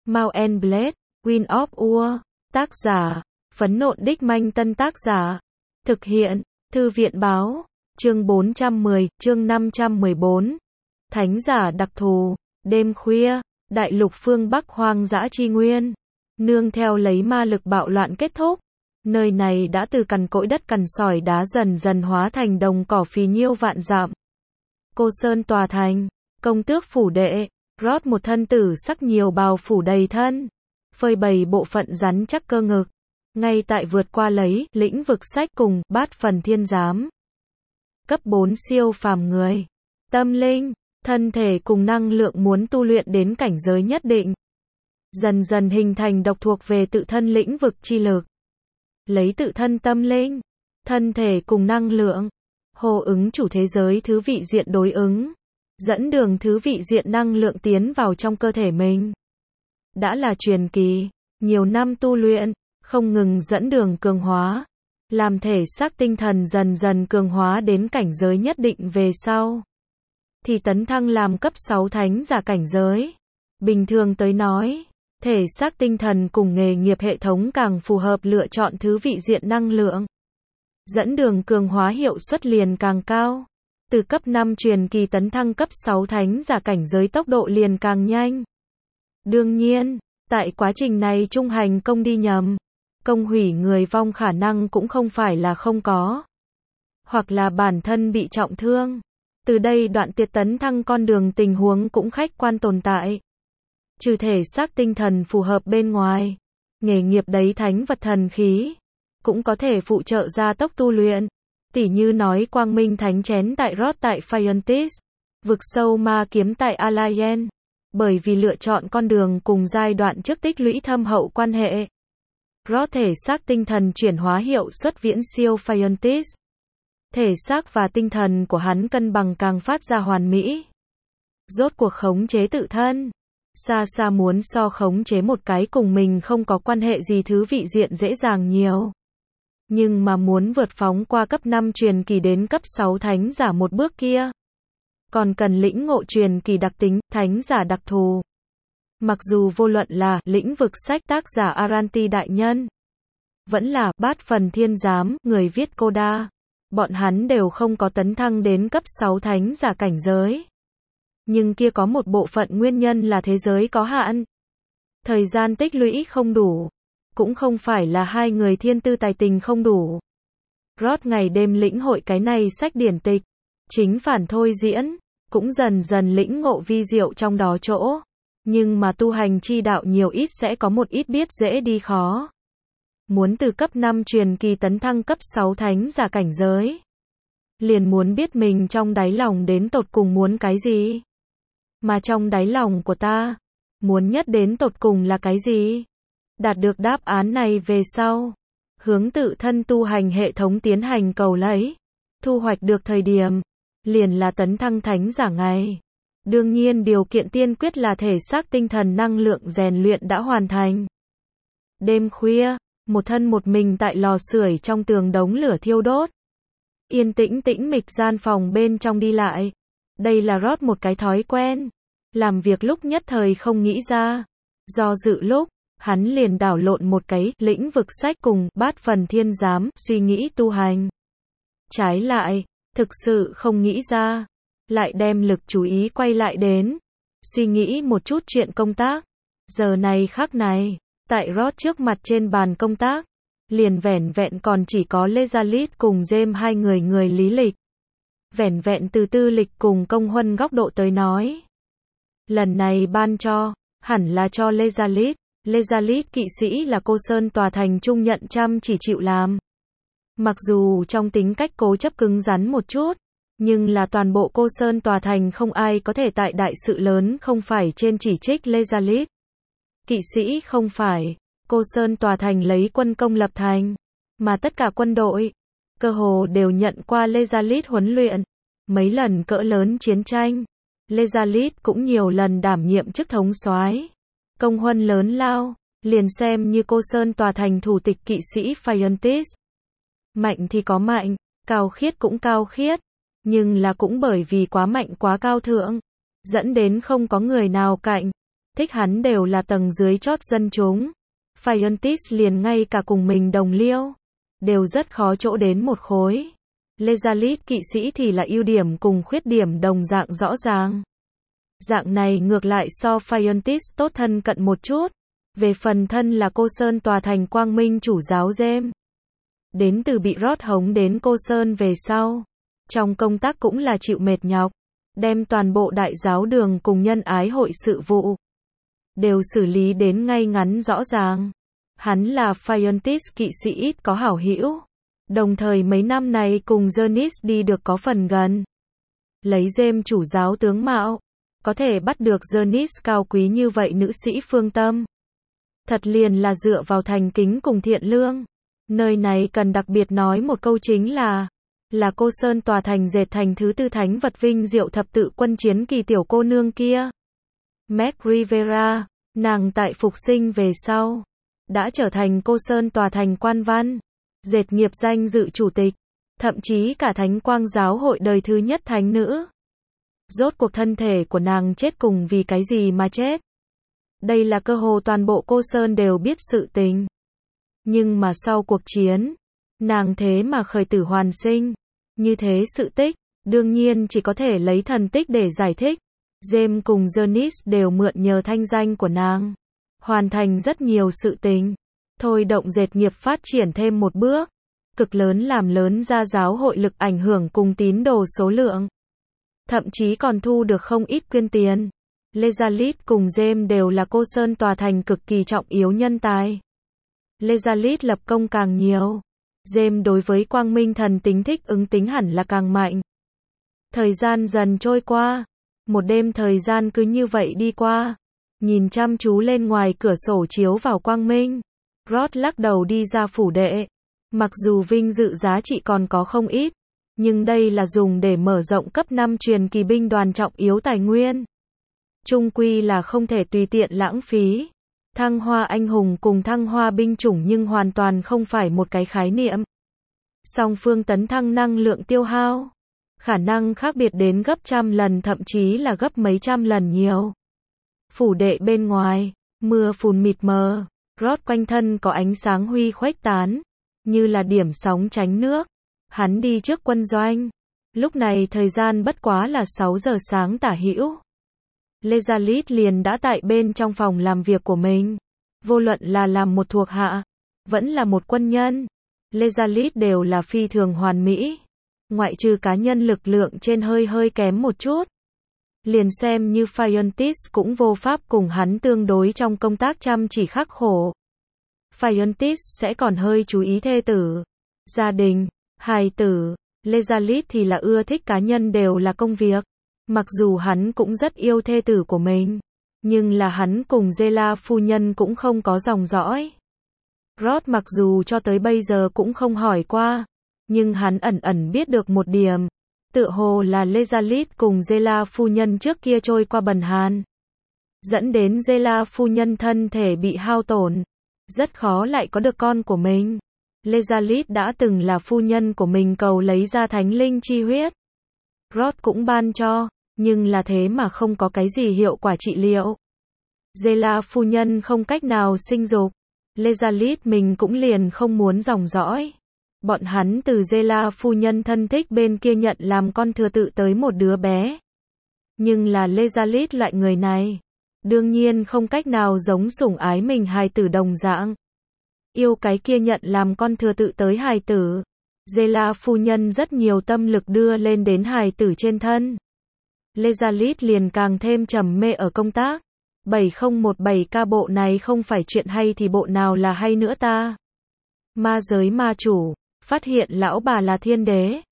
Mount and Blade, Wind of War. Tác giả, Phấn Nộn Đích Manh. Tân tác giả, thực hiện, Thư viện Báo. Chương 410, chương 514. Thánh giả đặc thù. Đêm khuya, đại lục phương Bắc hoang dã chi nguyên. Nương theo lấy ma lực bạo loạn kết thúc. Nơi này đã từ cằn cỗi đất cằn sỏi đá dần dần hóa thành đồng cỏ phì nhiêu vạn dặm. Cô Sơn tòa thành, công tước phủ đệ, Rod một thân tử sắc nhiều bào phủ đầy thân, phơi bày bộ phận rắn chắc cơ ngực. Ngay tại vượt qua lấy lĩnh vực sách cùng bát phần thiên giám. Cấp 4 siêu phàm người, tâm linh, thân thể cùng năng lượng muốn tu luyện đến cảnh giới nhất định. Dần dần hình thành độc thuộc về tự thân lĩnh vực chi lực. Lấy tự thân tâm linh, thân thể cùng năng lượng, hô ứng chủ thế giới thứ vị diện đối ứng. Dẫn đường thứ vị diện năng lượng tiến vào trong cơ thể mình. Đã là truyền kỳ, nhiều năm tu luyện, không ngừng dẫn đường cường hóa. Làm thể xác tinh thần dần dần cường hóa đến cảnh giới nhất định về sau. Thì tấn thăng làm cấp 6 thánh giả cảnh giới. Bình thường tới nói, thể xác tinh thần cùng nghề nghiệp hệ thống càng phù hợp lựa chọn thứ vị diện năng lượng. Dẫn đường cường hóa hiệu suất liền càng cao. Từ cấp 5 truyền kỳ tấn thăng cấp 6 thánh giả cảnh giới tốc độ liền càng nhanh. Đương nhiên, tại quá trình này trung hành công đi nhầm. Công hủy người vong khả năng cũng không phải là không có. Hoặc là bản thân bị trọng thương. Từ đây đoạn tuyệt tấn thăng con đường tình huống cũng khách quan tồn tại. Trừ thể xác tinh thần phù hợp bên ngoài. Nghề nghiệp đấy thánh vật thần khí. Cũng có thể phụ trợ gia tốc tu luyện. Tỉ như nói quang minh thánh chén tại Rod tại Fiantis. Vực sâu ma kiếm tại Alliance. Bởi vì lựa chọn con đường cùng giai đoạn trước tích lũy thâm hậu quan hệ. Rod thể xác tinh thần chuyển hóa hiệu suất viễn siêu Fiantis. Thể xác và tinh thần của hắn cân bằng càng phát ra hoàn mỹ. Rốt cuộc khống chế tự thân. Xa xa muốn so khống chế một cái cùng mình không có quan hệ gì thứ vị diện dễ dàng nhiều. Nhưng mà muốn vượt phóng qua cấp 5 truyền kỳ đến cấp 6 thánh giả một bước kia. Còn cần lĩnh ngộ truyền kỳ đặc tính, thánh giả đặc thù. Mặc dù vô luận là lĩnh vực sách tác giả Aranti đại nhân. Vẫn là bát phần thiên giám, người viết Coda. Bọn hắn đều không có tấn thăng đến cấp 6 thánh giả cảnh giới. Nhưng kia có một bộ phận nguyên nhân là thế giới có hạn. Thời gian tích lũy không đủ. Cũng không phải là hai người thiên tư tài tình không đủ. Rod ngày đêm lĩnh hội cái này sách điển tịch. Chính phản thôi diễn. Cũng dần dần lĩnh ngộ vi diệu trong đó chỗ. Nhưng mà tu hành chi đạo nhiều ít sẽ có một ít biết dễ đi khó. Muốn từ cấp 5 truyền kỳ tấn thăng cấp 6 thánh giả cảnh giới. Liền muốn biết mình trong đáy lòng đến tột cùng muốn cái gì. Mà trong đáy lòng của ta, muốn nhất đến tột cùng là cái gì? Đạt được đáp án này về sau. Hướng tự thân tu hành hệ thống tiến hành cầu lấy. Thu hoạch được thời điểm. Liền là tấn thăng thánh giả ngày. Đương nhiên điều kiện tiên quyết là thể xác tinh thần năng lượng rèn luyện đã hoàn thành. Đêm khuya, một thân một mình tại lò sưởi trong tường đống lửa thiêu đốt. Yên tĩnh tĩnh mịch gian phòng bên trong đi lại. Đây là Rod một cái thói quen. Làm việc lúc nhất thời không nghĩ ra. Do dự lúc, hắn liền đảo lộn một cái lĩnh vực sách cùng bát phần thiên giám suy nghĩ tu hành. Trái lại, thực sự không nghĩ ra. Lại đem lực chú ý quay lại đến. Suy nghĩ một chút chuyện công tác. Giờ này khắc này, tại Rod trước mặt trên bàn công tác. Liền vẻn vẹn còn chỉ có Lezalit cùng James hai người lý lịch. Vẻn vẹn từ tư lịch cùng công huân góc độ tới nói. Lần này ban cho, hẳn là cho Lezalit. Lezalit kỵ sĩ là cô Sơn tòa thành trung nhận chăm chỉ chịu làm. Mặc dù trong tính cách cố chấp cứng rắn một chút. Nhưng là toàn bộ cô Sơn tòa thành không ai có thể tại đại sự lớn không phải trên chỉ trích Lezalit. Kỵ sĩ không phải. Cô Sơn tòa thành lấy quân công lập thành. Mà tất cả quân đội. Cơ hồ đều nhận qua Lezalit huấn luyện. Mấy lần cỡ lớn chiến tranh. Lezalit cũng nhiều lần đảm nhiệm chức thống soái. Công huân lớn lao. Liền xem như cô Sơn tòa thành thủ tịch kỵ sĩ Fiantis. Mạnh thì có mạnh. Cao khiết cũng cao khiết. Nhưng là cũng bởi vì quá mạnh quá cao thượng. Dẫn đến không có người nào cạnh. thích hắn đều là tầng dưới chót dân chúng. Phiontis liền ngay cả cùng mình đồng liêu, đều rất khó chỗ đến một khối. Lezalit kỵ sĩ thì là ưu điểm cùng khuyết điểm đồng dạng rõ ràng. Dạng này ngược lại so Phiontis tốt thân cận một chút. Về phần thân là Cô Sơn tòa thành quang minh chủ giáo James. Đến từ bị Rod hống đến Cô Sơn về sau. Trong công tác cũng là chịu mệt nhọc. Đem toàn bộ đại giáo đường cùng nhân ái hội sự vụ. Đều xử lý đến ngay ngắn rõ ràng. Hắn là Phiontis kỵ sĩ ít có hảo hữu. Đồng thời mấy năm này cùng Jonis đi được có phần gần. Lấy James chủ giáo tướng mạo. Có thể bắt được Jonis cao quý như vậy nữ sĩ phương tâm. Thật liền là dựa vào thành kính cùng thiện lương. Nơi này cần đặc biệt nói một câu chính là Cô Sơn tòa thành dệt thành thứ tư thánh vật vinh diệu thập tự quân chiến kỳ tiểu cô nương kia. Meg Rivera, nàng tại phục sinh về sau, đã trở thành Cô Sơn tòa thành quan văn, dệt nghiệp danh dự chủ tịch, thậm chí cả thánh quang giáo hội đời thứ nhất thánh nữ. Rốt cuộc thân thể của nàng chết cùng vì cái gì mà chết? Đây là cơ hồ toàn bộ Cô Sơn đều biết sự tình. Nhưng mà sau cuộc chiến, nàng thế mà khởi tử hoàn sinh. Như thế sự tích, đương nhiên chỉ có thể lấy thần tích để giải thích. James cùng Jonis đều mượn nhờ thanh danh của nàng. Hoàn thành rất nhiều sự tình. Thôi động dệt nghiệp phát triển thêm một bước. Cực lớn làm lớn ra giáo hội lực ảnh hưởng cùng tín đồ số lượng. Thậm chí còn thu được không ít quyên tiền. Lezalit cùng James đều là Cô Sơn tòa thành cực kỳ trọng yếu nhân tài. Lezalit lập công càng nhiều. James đối với quang minh thần tính thích ứng tính hẳn là càng mạnh. Thời gian dần trôi qua. Một đêm thời gian cứ như vậy đi qua. Nhìn chăm chú lên ngoài cửa sổ chiếu vào quang minh. Rod lắc đầu đi ra phủ đệ. Mặc dù vinh dự giá trị còn có không ít. Nhưng đây là dùng để mở rộng cấp 5 truyền kỳ binh đoàn trọng yếu tài nguyên. Chung quy là không thể tùy tiện lãng phí. Thăng hoa anh hùng cùng thăng hoa binh chủng nhưng hoàn toàn không phải một cái khái niệm. Song phương tấn thăng năng lượng tiêu hao. Khả năng khác biệt đến gấp trăm lần thậm chí là gấp mấy trăm lần nhiều. Phủ đệ bên ngoài, mưa phùn mịt mờ. Rod quanh thân có ánh sáng huy khuếch tán. Như là điểm sóng tránh nước. Hắn đi trước quân doanh. Lúc này thời gian bất quá là 6 giờ sáng tả hữu. Lezalit liền đã tại bên trong phòng làm việc của mình. Vô luận là làm một thuộc hạ, vẫn là một quân nhân. Lezalit đều là phi thường hoàn mỹ. Ngoại trừ cá nhân lực lượng trên hơi kém một chút. Liền xem như Phiontis cũng vô pháp cùng hắn tương đối trong công tác chăm chỉ khắc khổ. Phiontis sẽ còn hơi chú ý thê tử, gia đình, hài tử. Lezalit thì là ưa thích cá nhân đều là công việc. Mặc dù hắn cũng rất yêu thê tử của mình, nhưng là hắn cùng Zela phu nhân cũng không có dòng dõi. Rod mặc dù cho tới bây giờ cũng không hỏi qua, nhưng hắn ẩn biết được một điểm, tựa hồ là Lezalit cùng Zela phu nhân trước kia trôi qua bần hàn, dẫn đến Zela phu nhân thân thể bị hao tổn, rất khó lại có được con của mình. Lezalit đã từng là phu nhân của mình cầu lấy ra thánh linh chi huyết. Rod cũng ban cho, nhưng là thế mà không có cái gì hiệu quả trị liệu. Zela phu nhân không cách nào sinh dục. Lezalit mình cũng liền không muốn dòng dõi. Bọn hắn từ Zela phu nhân thân thích bên kia nhận làm con thừa tự tới một đứa bé. Nhưng là Lezalit loại người này, đương nhiên không cách nào giống sủng ái mình hài tử đồng dạng. Yêu cái kia nhận làm con thừa tự tới hài tử. Zela phu nhân rất nhiều tâm lực đưa lên đến hài tử trên thân. Lezalit liền càng thêm trầm mê ở công tác. 7017K bộ này không phải chuyện hay thì bộ nào là hay nữa ta. Ma giới ma chủ, phát hiện lão bà là thiên đế.